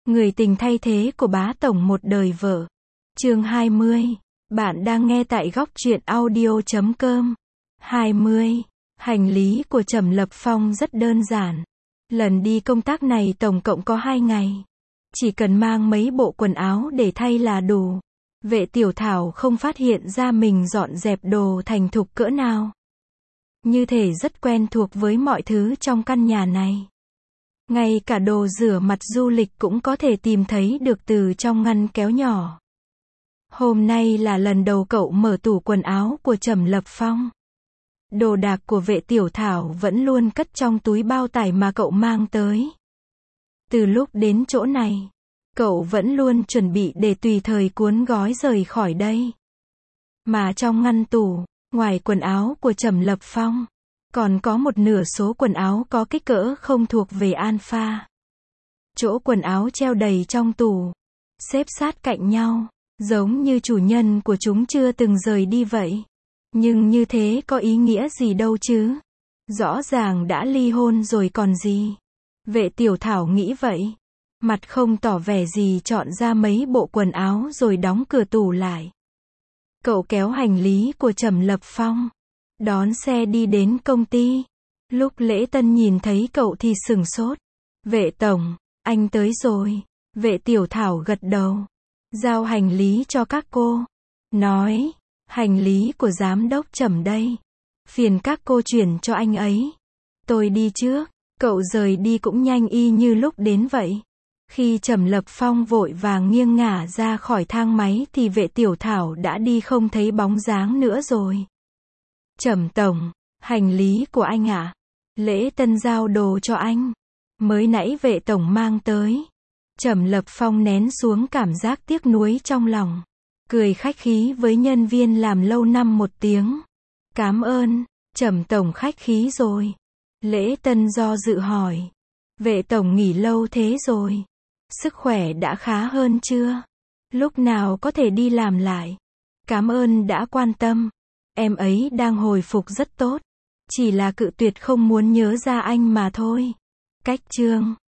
Người tình thay thế của bá tổng một đời vợ. Chương 20. Bạn đang nghe tại góc truyện audio.com. 20. Hành lý của Trầm Lập Phong rất đơn giản. Lần đi công tác này tổng cộng có 2 ngày. Chỉ cần mang mấy bộ quần áo để thay là đủ. Vệ Tiểu Thảo không phát hiện ra mình dọn dẹp đồ thành thục cỡ nào. Như thể rất quen thuộc với mọi thứ trong căn nhà này. Ngay cả đồ rửa mặt du lịch cũng có thể tìm thấy được từ trong ngăn kéo nhỏ. Hôm nay là lần đầu cậu mở tủ quần áo của Trầm Lập Phong. Đồ đạc của Vệ Tiểu Thảo vẫn luôn cất trong túi bao tải mà cậu mang tới. Từ lúc đến chỗ này, cậu vẫn luôn chuẩn bị để tùy thời cuốn gói rời khỏi đây. Mà trong ngăn tủ, ngoài quần áo của Trầm Lập Phong, còn có một nửa số quần áo có kích cỡ không thuộc về Alpha. Chỗ quần áo treo đầy trong tủ, xếp sát cạnh nhau, giống như chủ nhân của chúng chưa từng rời đi vậy. Nhưng như thế có ý nghĩa gì đâu chứ? Rõ ràng đã ly hôn rồi còn gì? Vệ Tiểu Thảo nghĩ vậy. Mặt không tỏ vẻ gì chọn ra mấy bộ quần áo rồi đóng cửa tủ lại. Cậu kéo hành lý của Trầm Lập Phong, đón xe đi đến công ty. Lúc lễ tân nhìn thấy cậu thì sửng sốt. Vệ tổng, anh tới rồi. Vệ Tiểu Thảo gật đầu. Giao hành lý cho các cô. Nói, hành lý của giám đốc Trầm đây. Phiền các cô chuyển cho anh ấy. Tôi đi trước. Cậu rời đi cũng nhanh y như lúc đến vậy. Khi Trầm Lập Phong vội vàng nghiêng ngả ra khỏi thang máy thì Vệ Tiểu Thảo đã đi không thấy bóng dáng nữa rồi. Trầm tổng, hành lý của anh ạ. Lễ tân giao đồ cho anh. Mới nãy Vệ tổng mang tới. Trầm Lập Phong nén xuống cảm giác tiếc nuối trong lòng. Cười khách khí với nhân viên làm lâu năm một tiếng. Cảm ơn, Trầm tổng khách khí rồi. Lễ tân do dự hỏi. Vệ tổng nghỉ lâu thế rồi. Sức khỏe đã khá hơn chưa? Lúc nào có thể đi làm lại? Cảm ơn đã quan tâm. Em ấy đang hồi phục rất tốt. Chỉ là cự tuyệt không muốn nhớ ra anh mà thôi. Cách chương